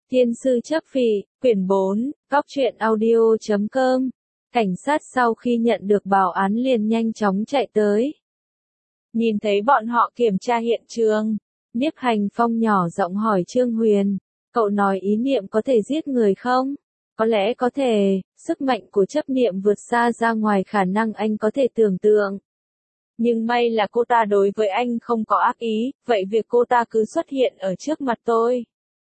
Thiên sư chấp phỉ, quyển 4, góc truyện audio.com. Cảnh sát sau khi nhận được báo án liền nhanh chóng chạy tới. Nhìn thấy bọn họ kiểm tra hiện trường, Nhiếp Hành Phong nhỏ giọng hỏi Trương Huyền, cậu nói ý niệm có thể giết người không? Có lẽ có thể, sức mạnh của chấp niệm vượt xa ra ngoài khả năng anh có thể tưởng tượng. Nhưng may là cô ta đối với anh không có ác ý, vậy việc cô ta cứ xuất hiện ở trước mặt tôi.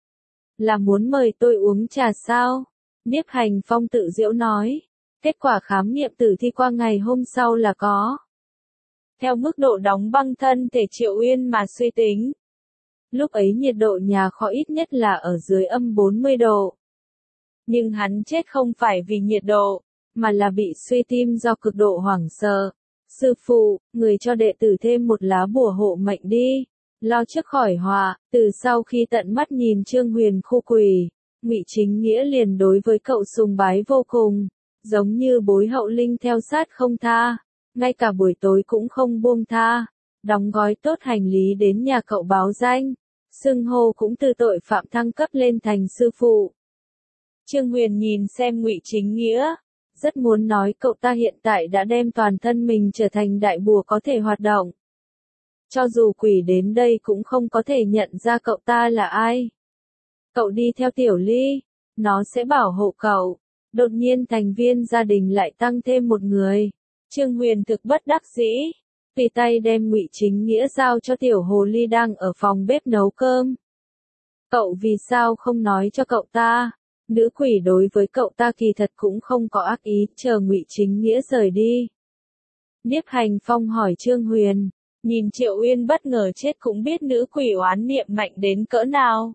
Là muốn mời tôi uống trà sao? Nhiếp Hành Phong tự giễu nói. Kết quả khám nghiệm tử thi qua ngày hôm sau là có. Theo mức độ đóng băng thân thể Triệu Uyên mà suy tính. Lúc ấy nhiệt độ nhà kho ít nhất là ở dưới âm 40 độ. Nhưng hắn chết không phải vì nhiệt độ, mà là bị suy tim do cực độ hoảng sợ. Sư phụ, người cho đệ tử thêm một lá bùa hộ mệnh đi. Lo trước khỏi họa, từ sau khi tận mắt nhìn Trương Huyền khu quỷ, Ngụy Chính Nghĩa liền đối với cậu sùng bái vô cùng, giống như bối hậu linh theo sát không tha, ngay cả buổi tối cũng không buông tha, đóng gói tốt hành lý đến nhà cậu báo danh, xưng hô cũng từ tội phạm thăng cấp lên thành sư phụ. Trương Huyền nhìn xem Ngụy Chính Nghĩa, rất muốn nói cậu ta hiện tại đã đem toàn thân mình trở thành đại bùa có thể hoạt động. Cho dù quỷ đến đây cũng không có thể nhận ra cậu ta là ai. Cậu đi theo Tiểu Ly, nó sẽ bảo hộ cậu. Đột nhiên thành viên gia đình lại tăng thêm một người. Trương Huyền thực bất đắc dĩ, tùy tay đem Ngụy Chính Nghĩa giao cho Tiểu Hồ Ly đang ở phòng bếp nấu cơm. Cậu vì sao không nói cho cậu ta? Nữ quỷ đối với cậu ta kỳ thật cũng không có ác ý, chờ Ngụy Chính Nghĩa rời đi. Nhiếp Hành Phong hỏi Trương Huyền. Nhìn Triệu Uyên bất ngờ chết cũng biết nữ quỷ oán niệm mạnh đến cỡ nào.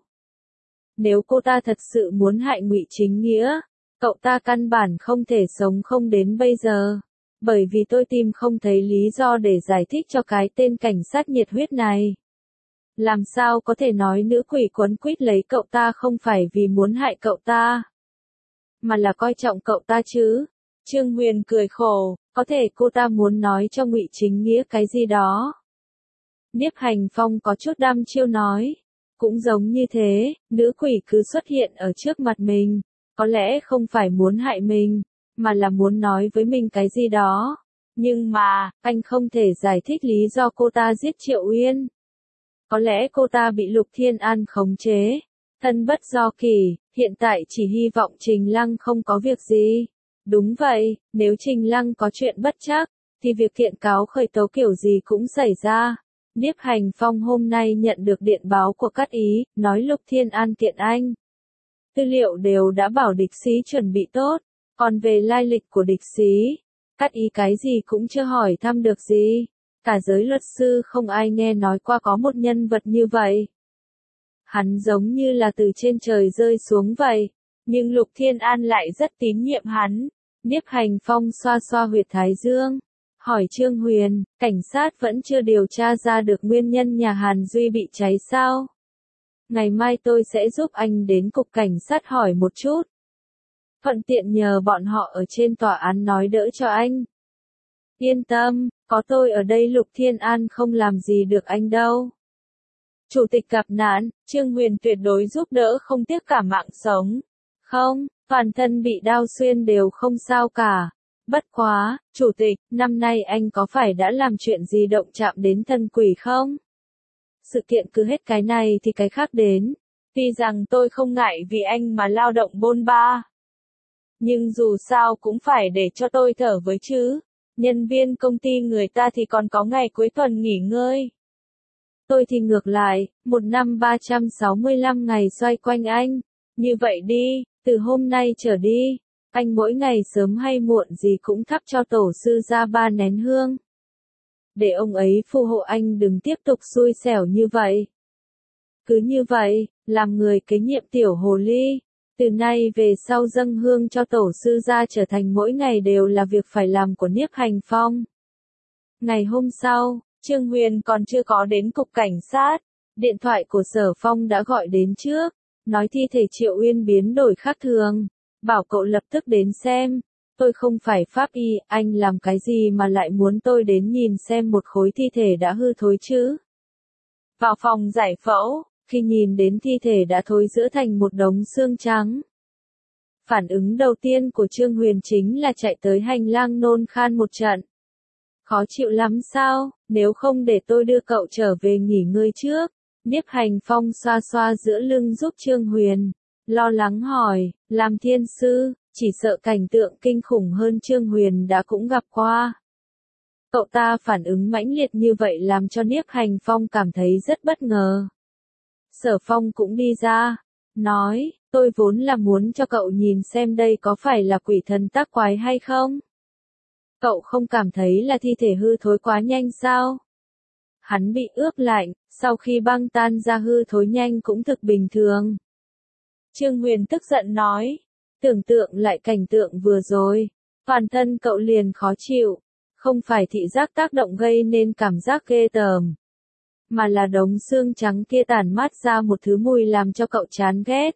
Nếu cô ta thật sự muốn hại Ngụy Chính Nghĩa, cậu ta căn bản không thể sống không đến bây giờ. Bởi vì tôi tìm không thấy lý do để giải thích cho cái tên cảnh sát nhiệt huyết này. Làm sao có thể nói nữ quỷ quấn quýt lấy cậu ta không phải vì muốn hại cậu ta, mà là coi trọng cậu ta chứ? Trương Huyền cười khổ, có thể cô ta muốn nói cho Ngụy Chính Nghĩa cái gì đó. Nhiếp Hành Phong có chút đăm chiêu nói, cũng giống như thế, nữ quỷ cứ xuất hiện ở trước mặt mình, có lẽ không phải muốn hại mình, mà là muốn nói với mình cái gì đó. Nhưng mà, anh không thể giải thích lý do cô ta giết Triệu Uyên. Có lẽ cô ta bị Lục Thiên An khống chế, thân bất do kỳ, hiện tại chỉ hy vọng Trình Lăng không có việc gì. Đúng vậy, nếu Trình Lăng có chuyện bất trắc, thì việc kiện cáo khởi tố kiểu gì cũng xảy ra. Nhiếp Hành Phong hôm nay nhận được điện báo của Cát Ý, nói Lục Thiên An kiện anh. Tư liệu đều đã bảo địch sĩ chuẩn bị tốt, còn về lai lịch của địch sĩ, Cát Ý cái gì cũng chưa hỏi thăm được gì. Cả giới luật sư không ai nghe nói qua có một nhân vật như vậy. Hắn giống như là từ trên trời rơi xuống vậy, nhưng Lục Thiên An lại rất tín nhiệm hắn. Nhiếp Hành Phong xoa xoa huyệt thái dương. Hỏi Trương Huyền, cảnh sát vẫn chưa điều tra ra được nguyên nhân nhà Hàn Duy bị cháy sao? Ngày mai tôi sẽ giúp anh đến cục cảnh sát hỏi một chút. Thuận tiện nhờ bọn họ ở trên tòa án nói đỡ cho anh. Yên tâm, có tôi ở đây Lục Thiên An không làm gì được anh đâu. Chủ tịch gặp nạn, Trương Huyền tuyệt đối giúp đỡ không tiếc cả mạng sống. Không, toàn thân bị đao xuyên đều không sao cả. Bất quá, chủ tịch, năm nay anh có phải đã làm chuyện gì động chạm đến thân quỷ không? Sự kiện cứ hết cái này thì cái khác đến. Tuy rằng tôi không ngại vì anh mà lao động bôn ba. Nhưng dù sao cũng phải để cho tôi thở với chứ. Nhân viên công ty người ta thì còn có ngày cuối tuần nghỉ ngơi. Tôi thì ngược lại, một năm 365 ngày xoay quanh anh. Như vậy đi, từ hôm nay trở đi, anh mỗi ngày sớm hay muộn gì cũng thắp cho tổ sư ra 3 nén hương. Để ông ấy phù hộ anh đừng tiếp tục xui xẻo như vậy. Cứ như vậy, làm người kế nhiệm Tiểu Hồ Ly. Từ nay về sau dâng hương cho tổ sư ra trở thành mỗi ngày đều là việc phải làm của Nhiếp Hành Phong. Ngày hôm sau, Trương Huyền còn chưa có đến cục cảnh sát. Điện thoại của Sở Phong đã gọi đến trước, nói thi thể Triệu Uyên biến đổi khác thường. Bảo cậu lập tức đến xem. Tôi không phải pháp y, anh làm cái gì mà lại muốn tôi đến nhìn xem một khối thi thể đã hư thối chứ? Vào phòng giải phẫu, khi nhìn đến thi thể đã thối rữa thành một đống xương trắng. Phản ứng đầu tiên của Trương Huyền chính là chạy tới hành lang nôn khan một trận. Khó chịu lắm sao, nếu không để tôi đưa cậu trở về nghỉ ngơi trước. Niếp Hành Phong xoa xoa giữa lưng giúp Trương Huyền, lo lắng hỏi, làm thiên sư, chỉ sợ cảnh tượng kinh khủng hơn Trương Huyền đã cũng gặp qua. Cậu ta phản ứng mãnh liệt như vậy làm cho Niếp Hành Phong cảm thấy rất bất ngờ. Sở Phong cũng đi ra, nói, tôi vốn là muốn cho cậu nhìn xem đây có phải là quỷ thần tác quái hay không. Cậu không cảm thấy là thi thể hư thối quá nhanh sao? Hắn bị ướp lạnh, sau khi băng tan ra hư thối nhanh cũng thực bình thường. Trương Huyền tức giận nói, tưởng tượng lại cảnh tượng vừa rồi, toàn thân cậu liền khó chịu, không phải thị giác tác động gây nên cảm giác ghê tởm, mà là đống xương trắng kia tản mát ra một thứ mùi làm cho cậu chán ghét.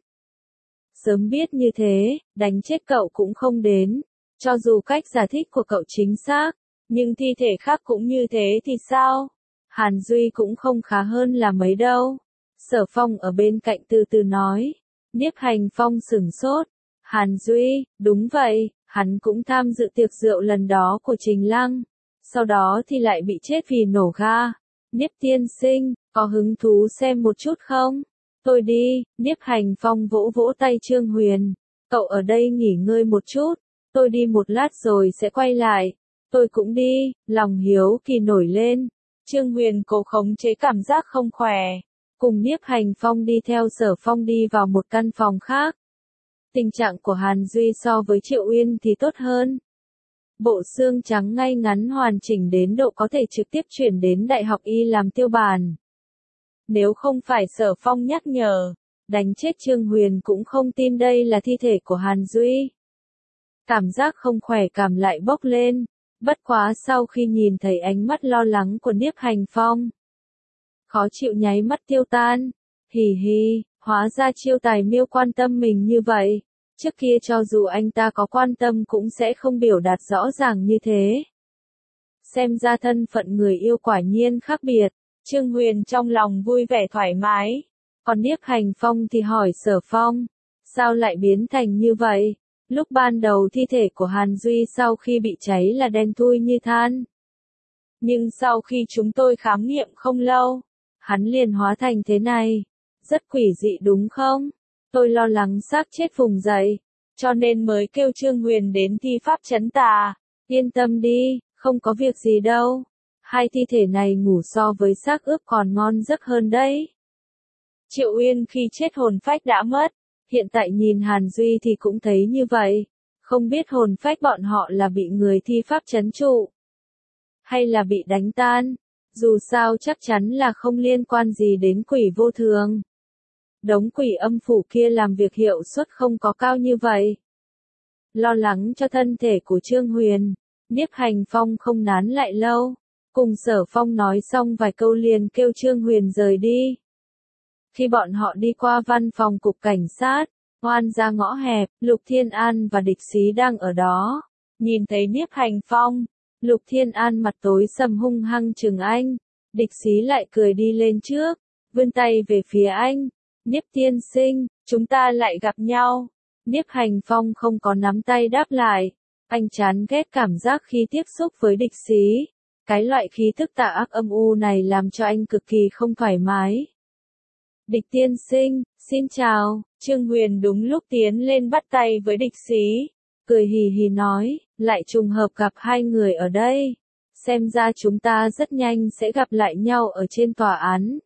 Sớm biết như thế, đánh chết cậu cũng không đến, cho dù cách giải thích của cậu chính xác, nhưng thi thể khác cũng như thế thì sao? Hàn Duy cũng không khá hơn là mấy đâu. Sở Phong ở bên cạnh từ từ nói. Niếp Hành Phong sửng sốt. Hàn Duy, đúng vậy, hắn cũng tham dự tiệc rượu lần đó của Trình Lăng. Sau đó thì lại bị chết vì nổ ga. Niếp tiên sinh, có hứng thú xem một chút không? Tôi đi, Niếp Hành Phong vỗ vỗ tay Trương Huyền. Cậu ở đây nghỉ ngơi một chút, tôi đi một lát rồi sẽ quay lại. Tôi cũng đi, lòng hiếu kỳ nổi lên. Trương Huyền cố khống chế cảm giác không khỏe, cùng Niếp Hành Phong đi theo Sở Phong đi vào một căn phòng khác. Tình trạng của Hàn Duy so với Triệu Uyên thì tốt hơn. Bộ xương trắng ngay ngắn hoàn chỉnh đến độ có thể trực tiếp chuyển đến Đại học Y làm tiêu bản. Nếu không phải Sở Phong nhắc nhở, đánh chết Trương Huyền cũng không tin đây là thi thể của Hàn Duy. Cảm giác không khỏe cảm lại bốc lên. Bất quá sau khi nhìn thấy ánh mắt lo lắng của Niếp Hành Phong, khó chịu nháy mắt tiêu tan. Hì hì, hóa ra Chiêu Tài Miêu quan tâm mình như vậy. Trước kia cho dù anh ta có quan tâm cũng sẽ không biểu đạt rõ ràng như thế. Xem ra thân phận người yêu quả nhiên khác biệt. Trương Huyền trong lòng vui vẻ thoải mái. Còn Niếp Hành Phong thì hỏi Sở Phong, sao lại biến thành như vậy? Lúc ban đầu thi thể của Hàn Duy sau khi bị cháy là đen thui như than. Nhưng sau khi chúng tôi khám nghiệm không lâu, hắn liền hóa thành thế này. Rất quỷ dị đúng không? Tôi lo lắng xác chết vùng dậy, cho nên mới kêu Trương Huyền đến thi pháp trấn tà. Yên tâm đi, không có việc gì đâu. Hai thi thể này ngủ so với xác ướp còn ngon giấc hơn đấy. Triệu Uyên khi chết hồn phách đã mất. Hiện tại nhìn Hàn Duy thì cũng thấy như vậy. Không biết hồn phách bọn họ là bị người thi pháp trấn trụ, hay là bị đánh tan. Dù sao chắc chắn là không liên quan gì đến quỷ vô thường. Đống quỷ âm phủ kia làm việc hiệu suất không có cao như vậy. Lo lắng cho thân thể của Trương Huyền, Niếp Hành Phong không nán lại lâu. Cùng Sở Phong nói xong vài câu liền kêu Trương Huyền rời đi. Khi bọn họ đi qua văn phòng cục cảnh sát, oan ra ngõ hẹp, Lục Thiên An và Địch Xí đang ở đó. Nhìn thấy Niếp Hành Phong, Lục Thiên An mặt tối sầm hung hăng trừng anh. Địch Xí lại cười đi lên trước, vươn tay về phía anh. Niếp tiên sinh, chúng ta lại gặp nhau. Niếp Hành Phong không có nắm tay đáp lại. Anh chán ghét cảm giác khi tiếp xúc với Địch Xí. Cái loại khí tức tà ác âm u này làm cho anh cực kỳ không thoải mái. Địch tiên sinh, xin chào. Trương Huyền đúng lúc tiến lên bắt tay với Địch Xí, cười hì hì nói, lại trùng hợp gặp hai người ở đây. Xem ra chúng ta rất nhanh sẽ gặp lại nhau ở trên tòa án.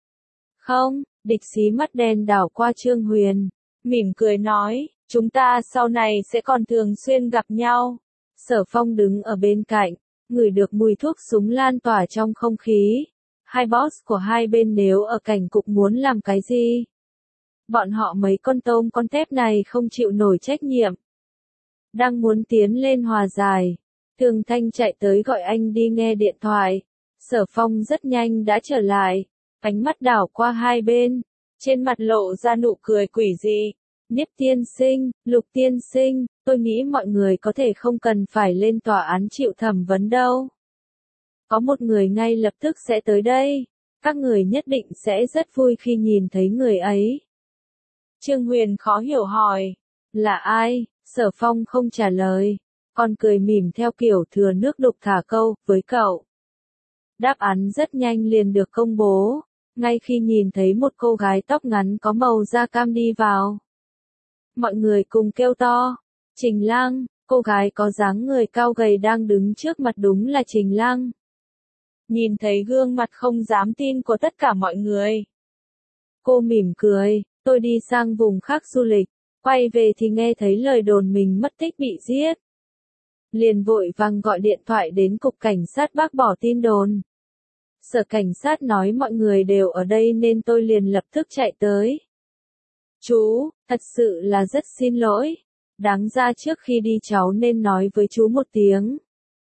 Không, Địch Xí mắt đen đảo qua Trương Huyền, mỉm cười nói, chúng ta sau này sẽ còn thường xuyên gặp nhau. Sở Phong đứng ở bên cạnh, ngửi được mùi thuốc súng lan tỏa trong không khí. Hai boss của hai bên nếu ở cảnh cục muốn làm cái gì? Bọn họ mấy con tôm con tép này không chịu nổi trách nhiệm. Đang muốn tiến lên hòa giải. Thường Thanh chạy tới gọi anh đi nghe điện thoại. Sở Phong rất nhanh đã trở lại. Ánh mắt đảo qua hai bên. Trên mặt lộ ra nụ cười quỷ dị. Niếp tiên sinh, Lục tiên sinh, tôi nghĩ mọi người có thể không cần phải lên tòa án chịu thẩm vấn đâu. Có một người ngay lập tức sẽ tới đây. Các người nhất định sẽ rất vui khi nhìn thấy người ấy. Trương Huyền khó hiểu hỏi. Là ai? Sở Phong không trả lời. Còn cười mỉm theo kiểu thừa nước đục thả câu, với cậu. Đáp án rất nhanh liền được công bố. Ngay khi nhìn thấy một cô gái tóc ngắn có màu da cam đi vào. Mọi người cùng kêu to. Trình Lang, cô gái có dáng người cao gầy đang đứng trước mặt đúng là Trình Lang. Nhìn thấy gương mặt không dám tin của tất cả mọi người. Cô mỉm cười, tôi đi sang vùng khác du lịch, quay về thì nghe thấy lời đồn mình mất tích bị giết. Liền vội vàng gọi điện thoại đến cục cảnh sát bác bỏ tin đồn. Sở cảnh sát nói mọi người đều ở đây nên tôi liền lập tức chạy tới. Chú, thật sự là rất xin lỗi. Đáng ra trước khi đi cháu nên nói với chú một tiếng.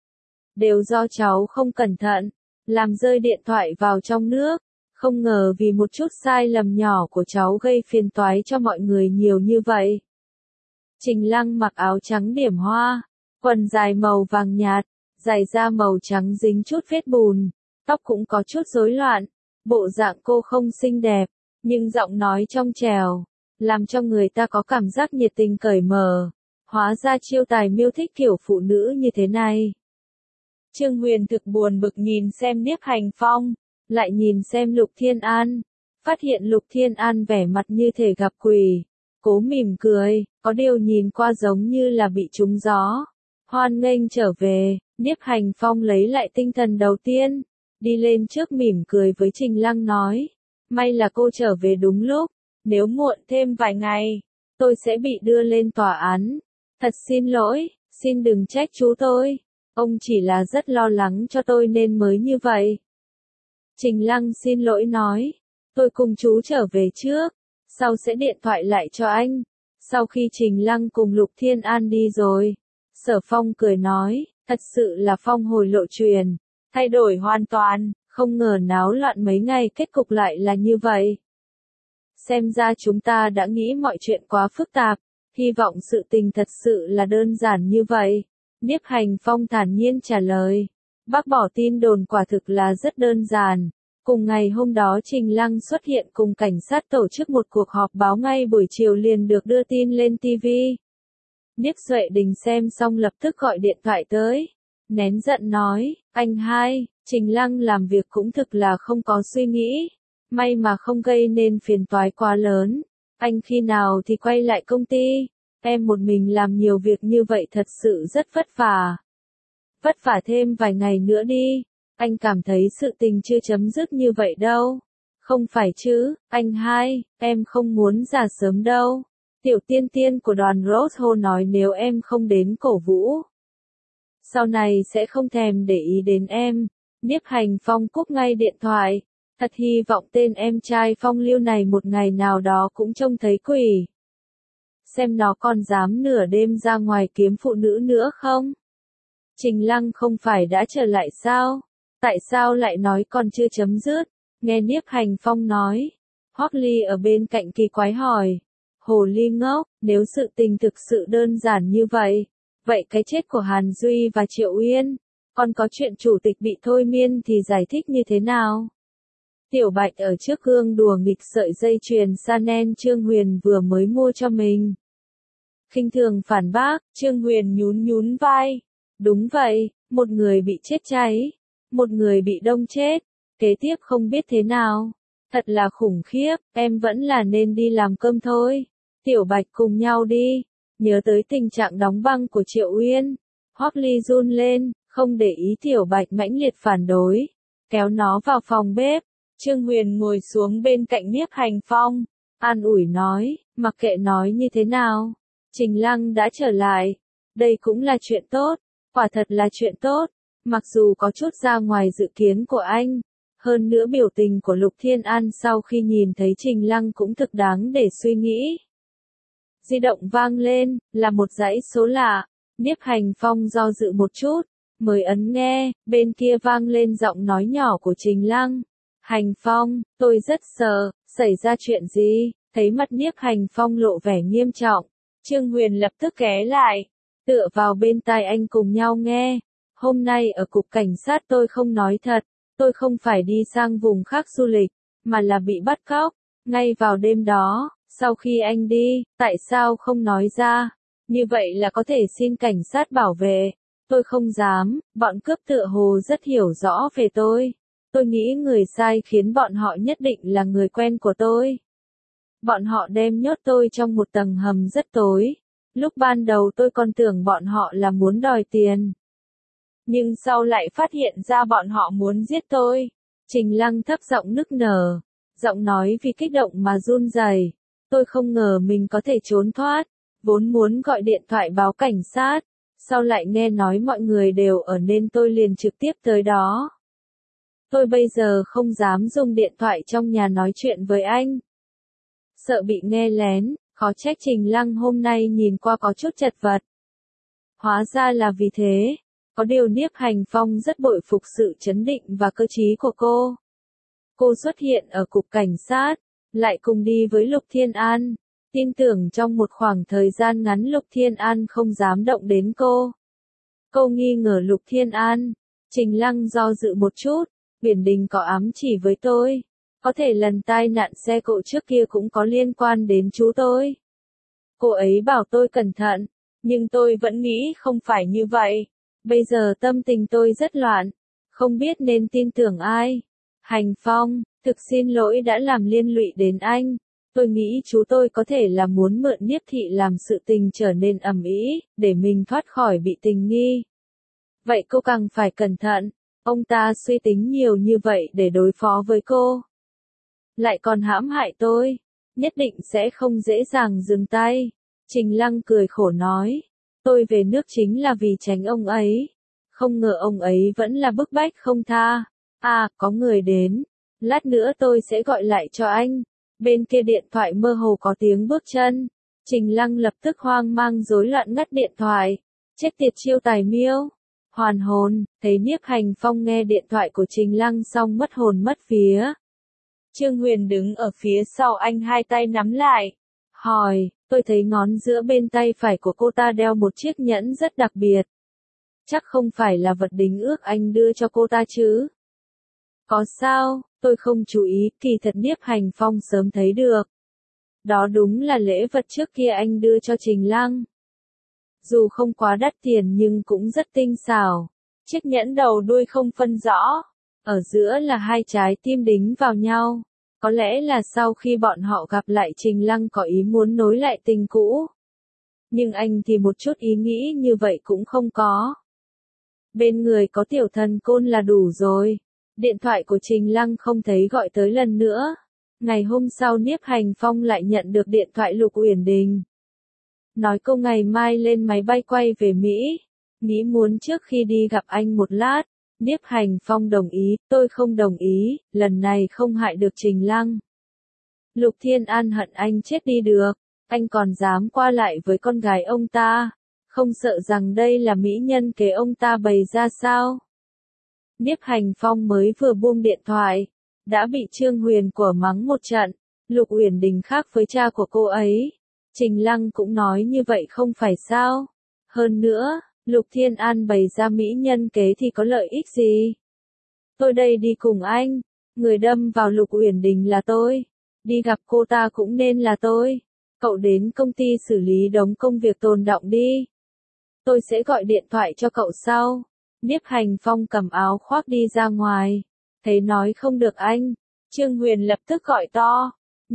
Đều do cháu không cẩn thận, làm rơi điện thoại vào trong nước. Không ngờ vì một chút sai lầm nhỏ của cháu gây phiền toái cho mọi người nhiều như vậy. Trình Lăng mặc áo trắng điểm hoa, quần dài màu vàng nhạt, giày da màu trắng dính chút vết bùn, tóc cũng có chút rối loạn. Bộ dạng cô không xinh đẹp, nhưng giọng nói trong trẻo, làm cho người ta có cảm giác nhiệt tình cởi mở. Hóa ra chiêu tài miêu thích kiểu phụ nữ như thế này. Trương Huyền thực buồn bực nhìn xem Niếp Hành Phong, lại nhìn xem Lục Thiên An, phát hiện Lục Thiên An vẻ mặt như thể gặp quỷ, cố mỉm cười, có điều nhìn qua giống như là bị trúng gió. Hoan nghênh trở về, Niếp Hành Phong lấy lại tinh thần đầu tiên, đi lên trước mỉm cười với Trình Lăng nói, may là cô trở về đúng lúc, nếu muộn thêm vài ngày, tôi sẽ bị đưa lên tòa án. Thật xin lỗi, xin đừng trách chú tôi, ông chỉ là rất lo lắng cho tôi nên mới như vậy. Trình Lăng xin lỗi nói, tôi cùng chú trở về trước, sau sẽ điện thoại lại cho anh. Sau khi Trình Lăng cùng Lục Thiên An đi rồi, Sở Phong cười nói, thật sự là phong hồi lộ truyền, thay đổi hoàn toàn, không ngờ náo loạn mấy ngày kết cục lại là như vậy. Xem ra chúng ta đã nghĩ mọi chuyện quá phức tạp, hy vọng sự tình thật sự là đơn giản như vậy. Niếp Hành Phong thản nhiên trả lời. Bác bỏ tin đồn quả thực là rất đơn giản. Cùng ngày hôm đó Trình Lăng xuất hiện cùng cảnh sát tổ chức một cuộc họp báo ngay buổi chiều liền được đưa tin lên TV. Niếp Duệ Đình xem xong lập tức gọi điện thoại tới. Nén giận nói, anh hai, Trình Lăng làm việc cũng thực là không có suy nghĩ. May mà không gây nên phiền toái quá lớn. Anh khi nào thì quay lại công ty? Em một mình làm nhiều việc như vậy thật sự rất vất vả. Vất vả thêm vài ngày nữa đi. Anh cảm thấy sự tình chưa chấm dứt như vậy đâu. Không phải chứ, anh hai, em không muốn già sớm đâu. Tiểu tiên tiên của đoàn Rose nói nếu em không đến cổ vũ, sau này sẽ không thèm để ý đến em. Niếp Hành Phong cúp ngay điện thoại. Thật hy vọng tên em trai Phong Lưu này một ngày nào đó cũng trông thấy quỷ. Xem nó còn dám nửa đêm ra ngoài kiếm phụ nữ nữa không? Trình Lăng không phải đã trở lại sao? Tại sao lại nói còn chưa chấm dứt? Nghe Niếp Hành Phong nói. Hoắc Ly ở bên cạnh kỳ quái hỏi. Hồ Ly ngốc, nếu sự tình thực sự đơn giản như vậy, vậy cái chết của Hàn Duy và Triệu Uyên, còn có chuyện chủ tịch bị thôi miên thì giải thích như thế nào? Tiểu Bạch ở trước gương đùa nghịch sợi dây chuyền Chanel Trương Huyền vừa mới mua cho mình. Khinh thường phản bác, Trương Huyền nhún nhún vai. Đúng vậy, một người bị chết cháy, một người bị đông chết, kế tiếp không biết thế nào. Thật là khủng khiếp, em vẫn là nên đi làm cơm thôi. Tiểu Bạch cùng nhau đi, nhớ tới tình trạng đóng băng của Triệu Uyên. Hoắc Ly run lên, không để ý Tiểu Bạch mãnh liệt phản đối, kéo nó vào phòng bếp. Trương Huyền ngồi xuống bên cạnh Niếp Hành Phong, an ủi nói, mặc kệ nói như thế nào, Trình Lăng đã trở lại, đây cũng là chuyện tốt, quả thật là chuyện tốt, mặc dù có chút ra ngoài dự kiến của anh, hơn nữa biểu tình của Lục Thiên An sau khi nhìn thấy Trình Lăng cũng thực đáng để suy nghĩ. Di động vang lên, là một dãy số lạ, Niếp Hành Phong do dự một chút, mới ấn nghe, bên kia vang lên giọng nói nhỏ của Trình Lăng. Hành Phong, tôi rất sợ, xảy ra chuyện gì? Thấy mặt Niếp Hành Phong lộ vẻ nghiêm trọng, Trương Huyền lập tức ghé lại, tựa vào bên tai anh cùng nhau nghe. Hôm nay ở cục cảnh sát tôi không nói thật, tôi không phải đi sang vùng khác du lịch, mà là bị bắt cóc. Ngay vào đêm đó, sau khi anh đi, tại sao không nói ra? Như vậy là có thể xin cảnh sát bảo vệ. Tôi không dám, bọn cướp tựa hồ rất hiểu rõ về tôi. Tôi nghĩ người sai khiến bọn họ nhất định là người quen của tôi. Bọn họ đem nhốt tôi trong một tầng hầm rất tối. Lúc ban đầu tôi còn tưởng bọn họ là muốn đòi tiền. Nhưng sau lại phát hiện ra bọn họ muốn giết tôi. Trình Lăng thấp giọng nức nở. Giọng nói vì kích động mà run rẩy. Tôi không ngờ mình có thể trốn thoát. Vốn muốn gọi điện thoại báo cảnh sát. Sau lại nghe nói mọi người đều ở nên tôi liền trực tiếp tới đó. Tôi bây giờ không dám dùng điện thoại trong nhà nói chuyện với anh. Sợ bị nghe lén, khó trách Trình Lăng hôm nay nhìn qua có chút chật vật. Hóa ra là vì thế. Có điều Niếp Hành Phong rất bội phục sự trấn định và cơ trí của cô. Cô xuất hiện ở cục cảnh sát, lại cùng đi với Lục Thiên An. Tin tưởng trong một khoảng thời gian ngắn Lục Thiên An không dám động đến cô. Cô nghi ngờ Lục Thiên An. Trình Lăng do dự một chút, Biển Đình có ám chỉ với tôi. Có thể lần tai nạn xe cộ trước kia cũng có liên quan đến chú tôi. Cô ấy bảo tôi cẩn thận, nhưng tôi vẫn nghĩ không phải như vậy. Bây giờ tâm tình tôi rất loạn, không biết nên tin tưởng ai. Hành Phong, thực xin lỗi đã làm liên lụy đến anh. Tôi nghĩ chú tôi có thể là muốn mượn Niếp Thị làm sự tình trở nên ầm ĩ, để mình thoát khỏi bị tình nghi. Vậy cô càng phải cẩn thận, ông ta suy tính nhiều như vậy để đối phó với cô. Lại còn hãm hại tôi, nhất định sẽ không dễ dàng dừng tay. Trình Lăng cười khổ nói, tôi về nước chính là vì tránh ông ấy. Không ngờ ông ấy vẫn là bức bách không tha. À, có người đến. Lát nữa tôi sẽ gọi lại cho anh. Bên kia điện thoại mơ hồ có tiếng bước chân. Trình Lăng lập tức hoang mang rối loạn ngắt điện thoại. Chết tiệt Chiêu Tài Miêu. Hoàn hồn, thấy Niếp Hành Phong nghe điện thoại của Trình Lăng xong mất hồn mất vía. Trương Huyền đứng ở phía sau anh hai tay nắm lại. Hỏi, tôi thấy ngón giữa bên tay phải của cô ta đeo một chiếc nhẫn rất đặc biệt. Chắc không phải là vật đính ước anh đưa cho cô ta chứ? Có sao, tôi không chú ý, kỳ thật Niếp Hành Phong sớm thấy được. Đó đúng là lễ vật trước kia anh đưa cho Trình Lăng. Dù không quá đắt tiền nhưng cũng rất tinh xảo. Chiếc nhẫn đầu đuôi không phân rõ. Ở giữa là hai trái tim đính vào nhau. Có lẽ là sau khi bọn họ gặp lại Trình Lăng có ý muốn nối lại tình cũ. Nhưng anh thì một chút ý nghĩ như vậy cũng không có. Bên người có tiểu thần côn là đủ rồi. Điện thoại của Trình Lăng không thấy gọi tới lần nữa. Ngày hôm sau Niếp Hành Phong lại nhận được điện thoại Lục Uyển Đình. Nói cô ngày mai lên máy bay quay về Mỹ. Nghĩ muốn trước khi đi gặp anh một lát. Niếp Hành Phong đồng ý, tôi không đồng ý, lần này không hại được Trình Lăng. Lục Thiên An hận anh chết đi được, anh còn dám qua lại với con gái ông ta, không sợ rằng đây là mỹ nhân kế ông ta bày ra sao? Niếp Hành Phong mới vừa buông điện thoại, đã bị Trương Huyền của mắng một trận. Lục Uyển Đình khác với cha của cô ấy. Trình Lăng cũng nói như vậy không phải sao? Hơn nữa, Lục Thiên An bày ra mỹ nhân kế thì có lợi ích gì? Tôi đây đi cùng anh, người đâm vào Lục Uyển Đình là tôi, đi gặp cô ta cũng nên là tôi. Cậu đến công ty xử lý đống công việc tồn đọng đi. Tôi sẽ gọi điện thoại cho cậu sau. Niếp Hành Phong cầm áo khoác đi ra ngoài. Thấy nói không được anh, Trương Huyền lập tức gọi to.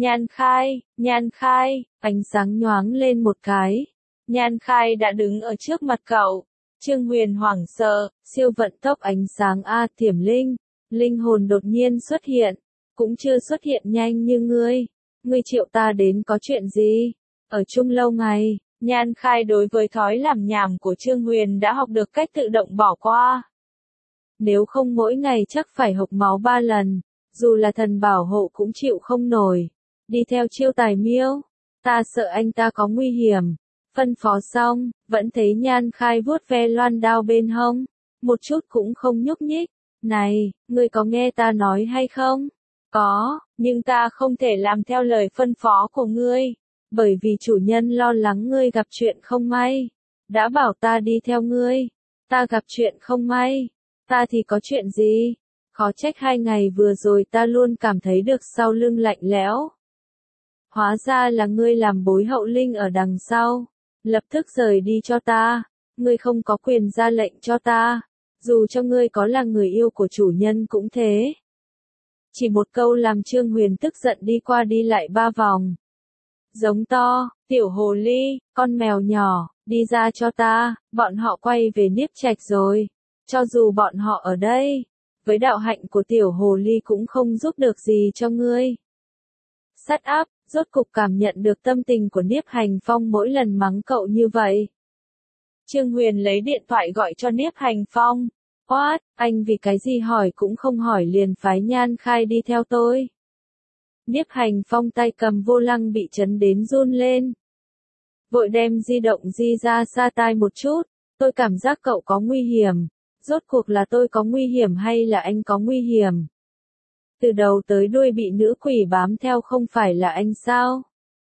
Nhan Khai, ánh sáng nhoáng lên một cái. Nhan Khai đã đứng ở trước mặt cậu. Trương Huyền hoảng sợ, siêu vận tốc ánh sáng Thiểm Linh. Linh hồn đột nhiên xuất hiện, cũng chưa xuất hiện nhanh như ngươi. Ngươi triệu ta đến có chuyện gì? Ở chung lâu ngày, Nhan Khai đối với thói làm nhảm của Trương Huyền đã học được cách tự động bỏ qua. Nếu không mỗi ngày chắc phải hộc máu 3 lần, dù là thần bảo hộ cũng chịu không nổi. Đi theo Chiêu Tài Miêu, ta sợ anh ta có nguy hiểm. Phân phó xong, vẫn thấy Nhan Khai vuốt ve loan đao bên hông, một chút cũng không nhúc nhích. Này, ngươi có nghe ta nói hay không? Có, nhưng ta không thể làm theo lời phân phó của ngươi, bởi vì chủ nhân lo lắng ngươi gặp chuyện không may. Đã bảo ta đi theo ngươi, ta gặp chuyện không may, ta thì có chuyện gì? Khó trách 2 ngày vừa rồi ta luôn cảm thấy được sau lưng lạnh lẽo. Hóa ra là ngươi làm bối hậu linh ở đằng sau. Lập tức rời đi cho ta. Ngươi không có quyền ra lệnh cho ta. Dù cho ngươi có là người yêu của chủ nhân cũng thế. Chỉ một câu làm Trương Huyền tức giận đi qua đi lại 3 vòng. Giống to, tiểu hồ ly, con mèo nhỏ, đi ra cho ta, bọn họ quay về Niếp Trạch rồi. Cho dù bọn họ ở đây, với đạo hạnh của tiểu hồ ly cũng không giúp được gì cho ngươi. Shut up, rốt cục cảm nhận được tâm tình của Niếp Hành Phong mỗi lần mắng cậu như vậy. Trương Huyền lấy điện thoại gọi cho Niếp Hành Phong. What, anh vì cái gì hỏi cũng không hỏi liền phái Nhan Khai đi theo tôi. Niếp Hành Phong tay cầm vô lăng bị chấn đến run lên. Vội đem di động di ra xa tai một chút, tôi cảm giác cậu có nguy hiểm. Rốt cuộc là tôi có nguy hiểm hay là anh có nguy hiểm? Từ đầu tới đuôi bị nữ quỷ bám theo không phải là anh sao?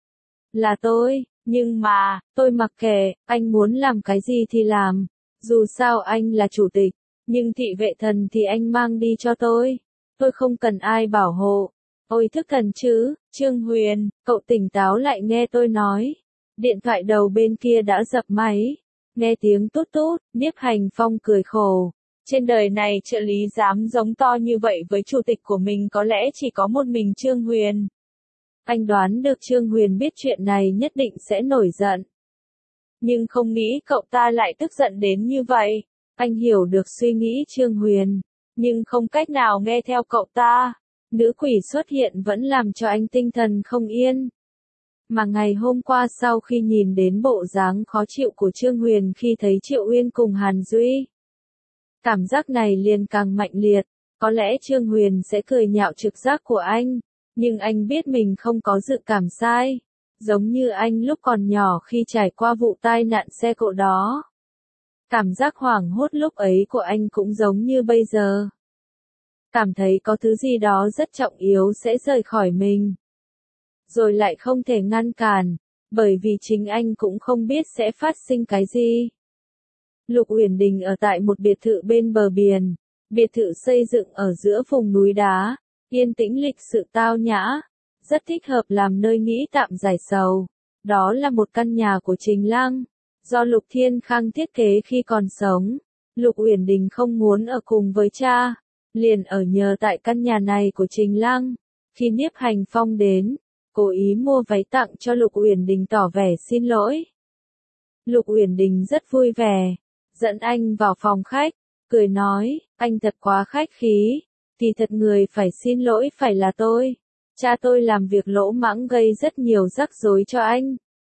Là tôi, nhưng mà, tôi mặc kệ, anh muốn làm cái gì thì làm. Dù sao anh là chủ tịch, nhưng thị vệ thần thì anh mang đi cho tôi. Tôi không cần ai bảo hộ. Ôi thức thần chứ, Trương Huyền, cậu tỉnh táo lại nghe tôi nói. Điện thoại đầu bên kia đã dập máy. Nghe tiếng tút tút, Niếp Hành Phong cười khổ. Trên đời này trợ lý dám giống to như vậy với chủ tịch của mình có lẽ chỉ có một mình Trương Huyền. Anh đoán được Trương Huyền biết chuyện này nhất định sẽ nổi giận. Nhưng không nghĩ cậu ta lại tức giận đến như vậy. Anh hiểu được suy nghĩ Trương Huyền, nhưng không cách nào nghe theo cậu ta. Nữ quỷ xuất hiện vẫn làm cho anh tinh thần không yên. Mà ngày hôm qua sau khi nhìn đến bộ dáng khó chịu của Trương Huyền khi thấy Triệu Uyên cùng Hàn Duy, cảm giác này liền càng mạnh liệt. Có lẽ Trương Huyền sẽ cười nhạo trực giác của anh, nhưng anh biết mình không có dự cảm sai. Giống như anh lúc còn nhỏ khi trải qua vụ tai nạn xe cộ đó. Cảm giác hoảng hốt lúc ấy của anh cũng giống như bây giờ. Cảm thấy có thứ gì đó rất trọng yếu sẽ rời khỏi mình. Rồi lại không thể ngăn cản, bởi vì chính anh cũng không biết sẽ phát sinh cái gì. Lục Uyển Đình ở tại một biệt thự bên bờ biển. Biệt thự xây dựng ở giữa vùng núi đá, yên tĩnh lịch sự tao nhã, rất thích hợp làm nơi nghĩ tạm giải sầu. Đó là một căn nhà của Trình Lăng, do Lục Thiên Khang thiết kế khi còn sống. Lục Uyển Đình không muốn ở cùng với cha, liền ở nhờ tại căn nhà này của Trình Lăng. Khi Niếp Hành Phong đến, cố ý mua váy tặng cho Lục Uyển Đình tỏ vẻ xin lỗi. Lục Uyển Đình rất vui vẻ, dẫn anh vào phòng khách, cười nói, anh thật quá khách khí, thì thật người phải xin lỗi phải là tôi. Cha tôi làm việc lỗ mãng gây rất nhiều rắc rối cho anh.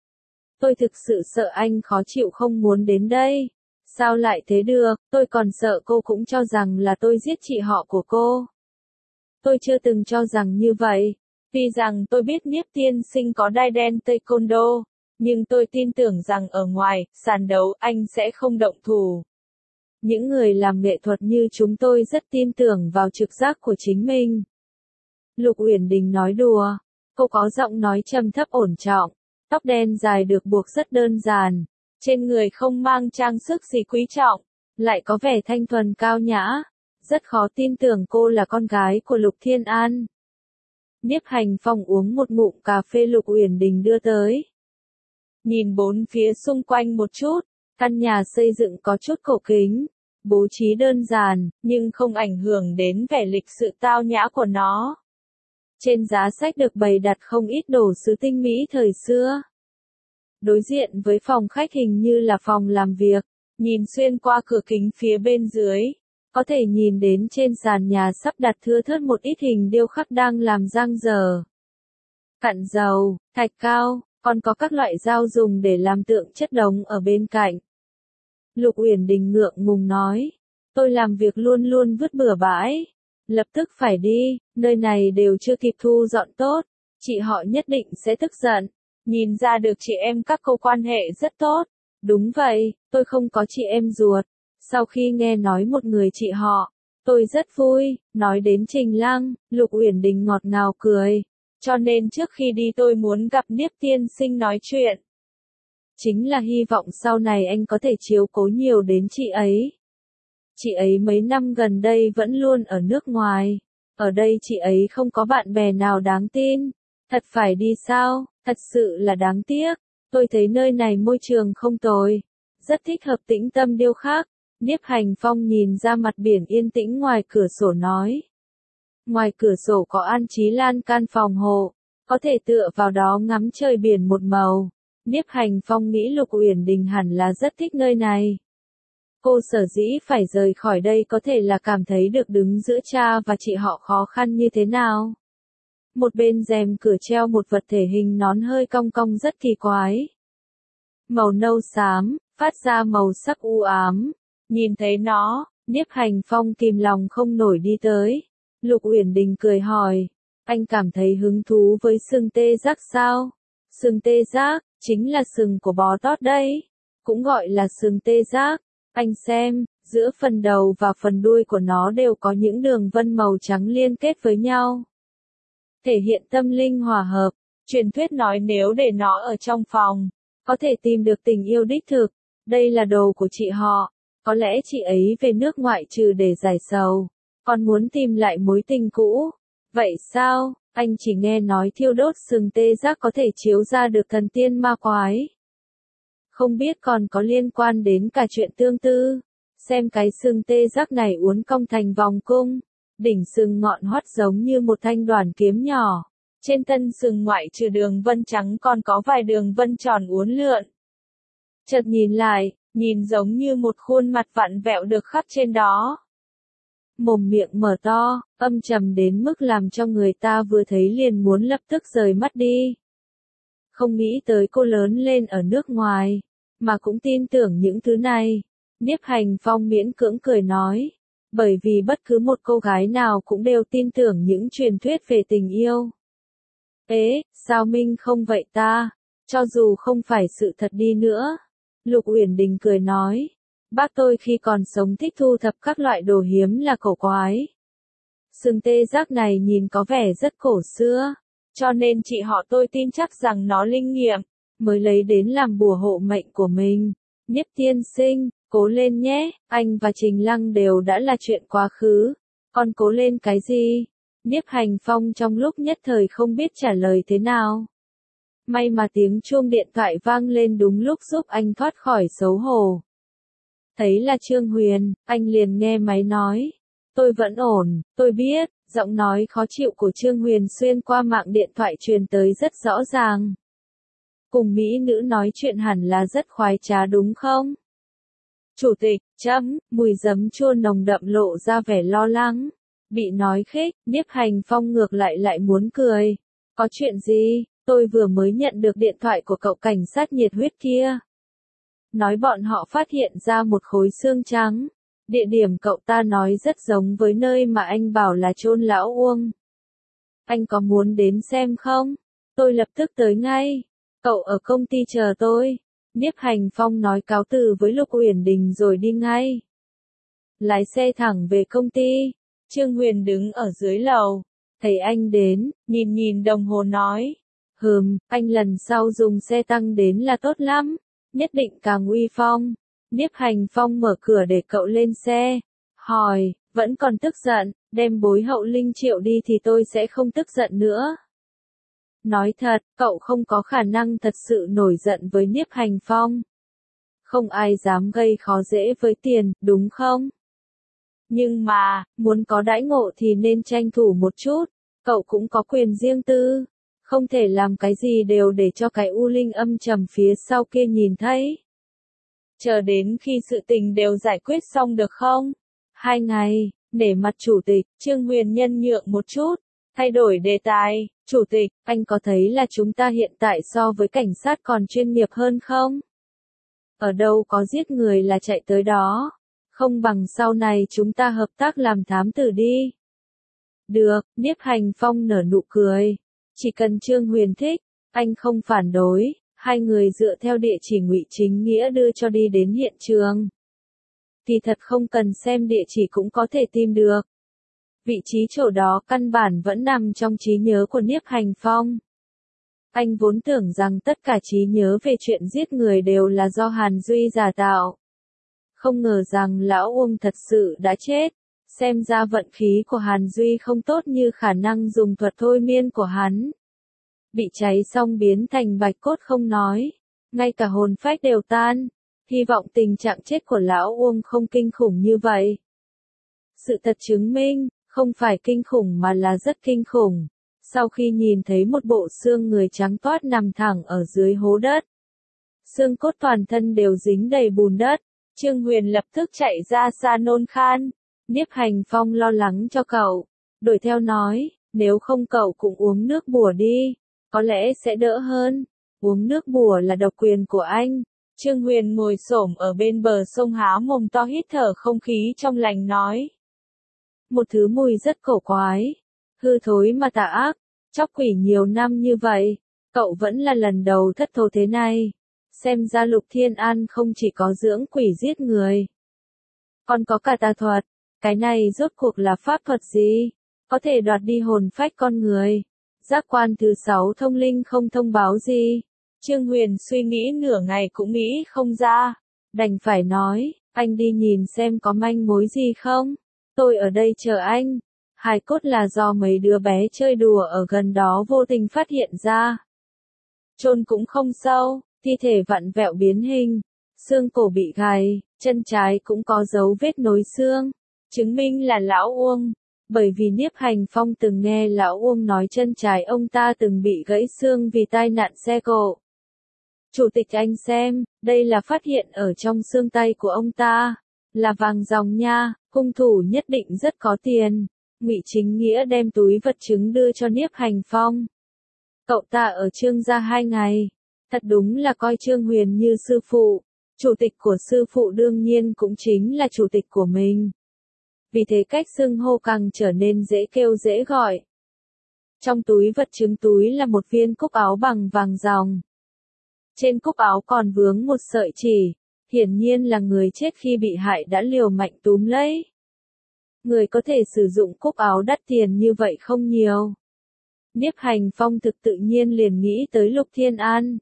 Tôi thực sự sợ anh khó chịu không muốn đến đây. Sao lại thế được, tôi còn sợ cô cũng cho rằng là tôi giết chị họ của cô. Tôi chưa từng cho rằng như vậy. Tuy rằng tôi biết Niếp tiên sinh có đai đen taekwondo, nhưng tôi tin tưởng rằng ở ngoài, sàn đấu, anh sẽ không động thủ. Những người làm nghệ thuật như chúng tôi rất tin tưởng vào trực giác của chính mình. Lục Uyển Đình nói đùa. Cô có giọng nói trầm thấp ổn trọng. Tóc đen dài được buộc rất đơn giản. Trên người không mang trang sức gì quý trọng. Lại có vẻ thanh thuần cao nhã. Rất khó tin tưởng cô là con gái của Lục Thiên An. Niếp Hành Phong uống một ngụm cà phê Lục Uyển Đình đưa tới. Nhìn bốn phía xung quanh một chút. Căn nhà xây dựng có chút cổ kính. Bố trí đơn giản, nhưng không ảnh hưởng đến vẻ lịch sự tao nhã của nó. Trên giá sách được bày đặt không ít đồ sứ tinh mỹ thời xưa. Đối diện với phòng khách hình như là phòng làm việc, nhìn xuyên qua cửa kính phía bên dưới, có thể nhìn đến trên sàn nhà sắp đặt thưa thớt một ít hình điêu khắc đang làm dang dở. Cặn dầu, thạch cao, còn có các loại dao dùng để làm tượng chất đống ở bên cạnh. Lục Uyển Đình ngượng ngùng nói, tôi làm việc luôn luôn vứt bừa bãi. Lập tức phải đi, nơi này đều chưa kịp thu dọn tốt, chị họ nhất định sẽ tức giận. Nhìn ra được chị em các cô quan hệ rất tốt. Đúng vậy, tôi không có chị em ruột. Sau khi nghe nói một người chị họ, tôi rất vui. Nói đến Trình Lăng, Lục Uyển Đình ngọt ngào cười. Cho nên trước khi đi tôi muốn gặp Niếp tiên sinh nói chuyện. Chính là hy vọng sau này anh có thể chiếu cố nhiều đến chị ấy. Chị ấy mấy năm gần đây vẫn luôn ở nước ngoài. Ở đây chị ấy không có bạn bè nào đáng tin. Thật phải đi sao, thật sự là đáng tiếc. Tôi thấy nơi này môi trường không tồi. Rất thích hợp tĩnh tâm điêu khắc. Nhiếp Hành Phong nhìn ra mặt biển yên tĩnh ngoài cửa sổ nói. Ngoài cửa sổ có an trí lan can phòng hộ. Có thể tựa vào đó ngắm trời biển một màu. Nhiếp Hành Phong nghĩ Lục Uyển Đình hẳn là rất thích nơi này. Cô sở dĩ phải rời khỏi đây có thể là cảm thấy được đứng giữa cha và chị họ khó khăn như thế nào. Một bên rèm cửa treo một vật thể hình nón hơi cong cong rất kỳ quái. Màu nâu xám, phát ra màu sắc u ám. Nhìn thấy nó, Nhiếp Hành Phong kìm lòng không nổi đi tới. Lục Uyển Đình cười hỏi, anh cảm thấy hứng thú với sừng tê giác sao? Sừng tê giác, chính là sừng của bò tót đấy. Cũng gọi là sừng tê giác. Anh xem, giữa phần đầu và phần đuôi của nó đều có những đường vân màu trắng liên kết với nhau. Thể hiện tâm linh hòa hợp. Truyền thuyết nói nếu để nó ở trong phòng, có thể tìm được tình yêu đích thực. Đây là đồ của chị họ. Có lẽ chị ấy về nước ngoại trừ để giải sầu, còn muốn tìm lại mối tình cũ. Vậy sao, anh chỉ nghe nói thiêu đốt sừng tê giác có thể chiếu ra được thần tiên ma quái. Không biết còn có liên quan đến cả chuyện tương tư. Xem cái sừng tê giác này uốn cong thành vòng cung. Đỉnh sừng ngọn hoắt giống như một thanh đoàn kiếm nhỏ. Trên thân sừng ngoại trừ đường vân trắng còn có vài đường vân tròn uốn lượn. Chợt nhìn lại, nhìn giống như một khuôn mặt vặn vẹo được khắc trên đó. Mồm miệng mở to, âm trầm đến mức làm cho người ta vừa thấy liền muốn lập tức rời mắt đi. Không nghĩ tới cô lớn lên ở nước ngoài, mà cũng tin tưởng những thứ này. Nhiếp Hành Phong miễn cưỡng cười nói, bởi vì bất cứ một cô gái nào cũng đều tin tưởng những truyền thuyết về tình yêu. Ế, sao Minh không vậy ta? Cho dù không phải sự thật đi nữa. Lục Uyển Đình cười nói, bác tôi khi còn sống thích thu thập các loại đồ hiếm là cổ quái. Sừng tê giác này nhìn có vẻ rất cổ xưa, cho nên chị họ tôi tin chắc rằng nó linh nghiệm, mới lấy đến làm bùa hộ mệnh của mình. Nhiếp tiên sinh, cố lên nhé, anh và Trình Lăng đều đã là chuyện quá khứ. Còn cố lên cái gì? Nhiếp Hành Phong trong lúc nhất thời không biết trả lời thế nào. May mà tiếng chuông điện thoại vang lên đúng lúc giúp anh thoát khỏi xấu hổ. Thấy là Trương Huyền, anh liền nghe máy nói. Tôi vẫn ổn, tôi biết, giọng nói khó chịu của Trương Huyền xuyên qua mạng điện thoại truyền tới rất rõ ràng. Cùng mỹ nữ nói chuyện hẳn là rất khoái trá đúng không? Chủ tịch, mùi giấm chua nồng đậm lộ ra vẻ lo lắng. Bị nói khích, Nhiếp Hành Phong ngược lại muốn cười. Có chuyện gì? Tôi vừa mới nhận được điện thoại của cậu cảnh sát nhiệt huyết kia. Nói bọn họ phát hiện ra một khối xương trắng. Địa điểm cậu ta nói rất giống với nơi mà anh bảo là chôn lão Uông. Anh có muốn đến xem không? Tôi lập tức tới ngay. Cậu ở công ty chờ tôi. Nhiếp Hành Phong nói cáo từ với Lục Uyển Đình rồi đi ngay. Lái xe thẳng về công ty. Trương Huyền đứng ở dưới lầu. Thấy anh đến, nhìn đồng hồ nói. Anh lần sau dùng xe tăng đến là tốt lắm. Nhất định càng uy phong. Nhiếp Hành Phong mở cửa để cậu lên xe. Hỏi, vẫn còn tức giận, đem bối Hậu Linh Triệu đi thì tôi sẽ không tức giận nữa. Nói thật, cậu không có khả năng thật sự nổi giận với Nhiếp Hành Phong. Không ai dám gây khó dễ với tiền, đúng không? Nhưng mà, muốn có đãi ngộ thì nên tranh thủ một chút. Cậu cũng có quyền riêng tư. Không thể làm cái gì đều để cho cái u linh âm trầm phía sau kia nhìn thấy. Chờ đến khi sự tình đều giải quyết xong được không? 2 ngày, để mặt chủ tịch, Trương Huyền nhân nhượng một chút. Thay đổi đề tài, chủ tịch, anh có thấy là chúng ta hiện tại so với cảnh sát còn chuyên nghiệp hơn không? Ở đâu có giết người là chạy tới đó. Không bằng sau này chúng ta hợp tác làm thám tử đi. Được, Nhiếp Hành Phong nở nụ cười. Chỉ cần Trương Huyền thích, anh không phản đối. Hai người dựa theo địa chỉ Ngụy Chính Nghĩa đưa cho đi đến hiện trường. Thì thật không cần xem địa chỉ cũng có thể tìm được. Vị trí chỗ đó căn bản vẫn nằm trong trí nhớ của Nhiếp Hành Phong. Anh vốn tưởng rằng tất cả trí nhớ về chuyện giết người đều là do Hàn Duy giả tạo. Không ngờ rằng lão Uông thật sự đã chết. Xem ra vận khí của Hàn Duy không tốt như khả năng dùng thuật thôi miên của hắn. Bị cháy xong biến thành bạch cốt không nói. Ngay cả hồn phách đều tan. Hy vọng tình trạng chết của lão Uông không kinh khủng như vậy. Sự thật chứng minh, không phải kinh khủng mà là rất kinh khủng. Sau khi nhìn thấy một bộ xương người trắng toát nằm thẳng ở dưới hố đất. Xương cốt toàn thân đều dính đầy bùn đất. Trương Huyền lập tức chạy ra xa nôn khan. Nhiếp Hành Phong lo lắng cho cậu. Đuổi theo nói, nếu không cậu cũng uống nước bùa đi. Có lẽ sẽ đỡ hơn. Uống nước bùa là độc quyền của anh. Trương Huyền ngồi xổm ở bên bờ sông há mồm to hít thở không khí trong lành nói. Một thứ mùi rất cổ quái. Hư thối mà tà ác. Chóc quỷ nhiều năm như vậy. Cậu vẫn là lần đầu thất thố thế này. Xem ra Lục Thiên An không chỉ có dưỡng quỷ giết người. Còn có cả tà thuật. Cái này rốt cuộc là pháp thuật gì? Có thể đoạt đi hồn phách con người. Giác quan thứ 6 thông linh không thông báo gì. Trương Huyền suy nghĩ nửa ngày cũng nghĩ không ra. Đành phải nói, anh đi nhìn xem có manh mối gì không. Tôi ở đây chờ anh. Hài cốt là do mấy đứa bé chơi đùa ở gần đó vô tình phát hiện ra. Chôn cũng không sâu, thi thể vặn vẹo biến hình. Xương cổ bị gãy, chân trái cũng có dấu vết nối xương. Chứng minh là lão Uông. Bởi vì Nhiếp Hành Phong từng nghe lão Uông nói chân trái ông ta từng bị gãy xương vì tai nạn xe cộ. Chủ tịch anh xem, đây là phát hiện ở trong xương tay của ông ta. Là vàng ròng nha, hung thủ nhất định rất có tiền. Ngụy Chính Nghĩa đem túi vật chứng đưa cho Nhiếp Hành Phong. Cậu ta ở Trương gia 2 ngày. Thật đúng là coi Trương Huyền như sư phụ. Chủ tịch của sư phụ đương nhiên cũng chính là chủ tịch của mình. Vì thế cách xưng hô càng trở nên dễ kêu dễ gọi. Trong túi vật chứng túi là một viên cúc áo bằng vàng ròng. Trên cúc áo còn vướng một sợi chỉ, hiển nhiên là người chết khi bị hại đã liều mạnh túm lấy. Người có thể sử dụng cúc áo đắt tiền như vậy không nhiều. Nhiếp Hành Phong thực tự nhiên liền nghĩ tới Lục Thiên An.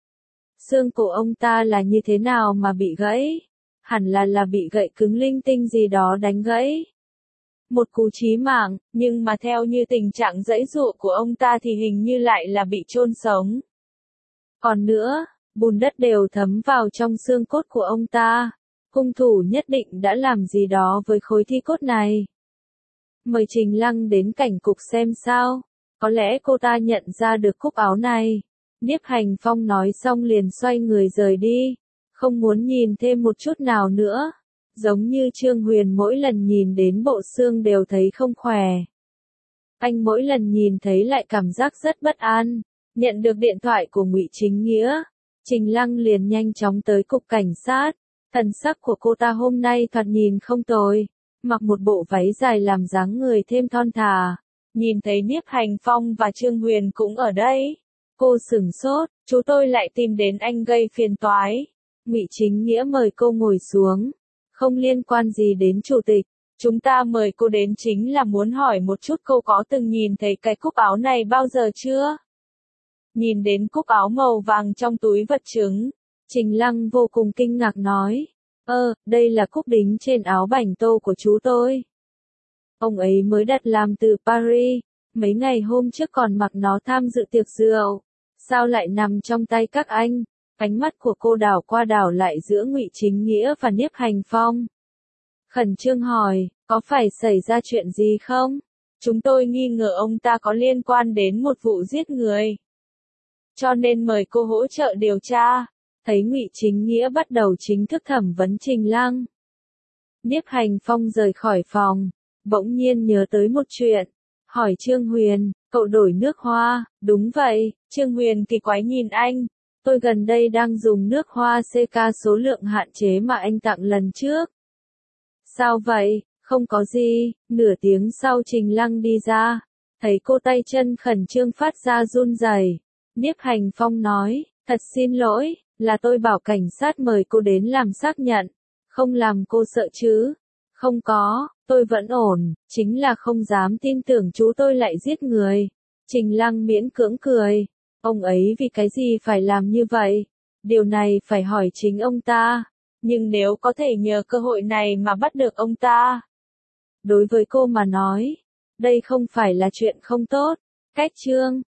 Xương cổ ông ta là như thế nào mà bị gãy? Hẳn là bị gậy cứng linh tinh gì đó đánh gãy. Một cú chí mạng, nhưng mà theo như tình trạng giãy giụa của ông ta thì hình như lại là bị chôn sống. Còn nữa, bùn đất đều thấm vào trong xương cốt của ông ta. Hung thủ nhất định đã làm gì đó với khối thi cốt này. Mời Trình Lăng đến cảnh cục xem sao. Có lẽ cô ta nhận ra được cúc áo này. Nhiếp Hành Phong nói xong liền xoay người rời đi. Không muốn nhìn thêm một chút nào nữa. Giống như Trương Huyền mỗi lần nhìn đến bộ xương đều thấy không khỏe. Anh mỗi lần nhìn thấy lại cảm giác rất bất an. Nhận được điện thoại của Ngụy Chính Nghĩa. Trình Lăng liền nhanh chóng tới cục cảnh sát. Thần sắc của cô ta hôm nay thoạt nhìn không tồi. Mặc một bộ váy dài làm dáng người thêm thon thả. Nhìn thấy Nhiếp Hành Phong và Trương Huyền cũng ở đây. Cô sửng sốt, chú tôi lại tìm đến anh gây phiền toái. Ngụy Chính Nghĩa mời cô ngồi xuống. Không liên quan gì đến chủ tịch. Chúng ta mời cô đến chính là muốn hỏi một chút cô có từng nhìn thấy cái cúc áo này bao giờ chưa? Nhìn đến cúc áo màu vàng trong túi vật chứng. Trình Lăng vô cùng kinh ngạc nói. Đây là cúc đính trên áo bảnh tô của chú tôi. Ông ấy mới đặt làm từ Paris. Mấy ngày hôm trước còn mặc nó tham dự tiệc rượu. Sao lại nằm trong tay các anh? Ánh mắt của cô đảo qua đảo lại giữa Ngụy Chính Nghĩa và Nhiếp Hành Phong. Khẩn trương hỏi, có phải xảy ra chuyện gì không? Chúng tôi nghi ngờ ông ta có liên quan đến một vụ giết người. Cho nên mời cô hỗ trợ điều tra. Thấy Ngụy Chính Nghĩa bắt đầu chính thức thẩm vấn Trình Lăng. Nhiếp Hành Phong rời khỏi phòng, bỗng nhiên nhớ tới một chuyện. Hỏi Trương Huyền, cậu đổi nước hoa? Đúng vậy. Trương Huyền kỳ quái nhìn anh. Tôi gần đây đang dùng nước hoa CK số lượng hạn chế mà anh tặng lần trước. Sao vậy? Không có gì. Nửa tiếng sau Trình Lăng đi ra. Thấy cô tay chân khẩn trương phát ra run rẩy. Nhiếp Hành Phong nói, thật xin lỗi, là tôi bảo cảnh sát mời cô đến làm xác nhận. Không làm cô sợ chứ? Không có, tôi vẫn ổn, chính là không dám tin tưởng chú tôi lại giết người. Trình Lăng miễn cưỡng cười. Ông ấy vì cái gì phải làm như vậy? Điều này phải hỏi chính ông ta. Nhưng nếu có thể nhờ cơ hội này mà bắt được ông ta. Đối với cô mà nói, đây không phải là chuyện không tốt. Cách chương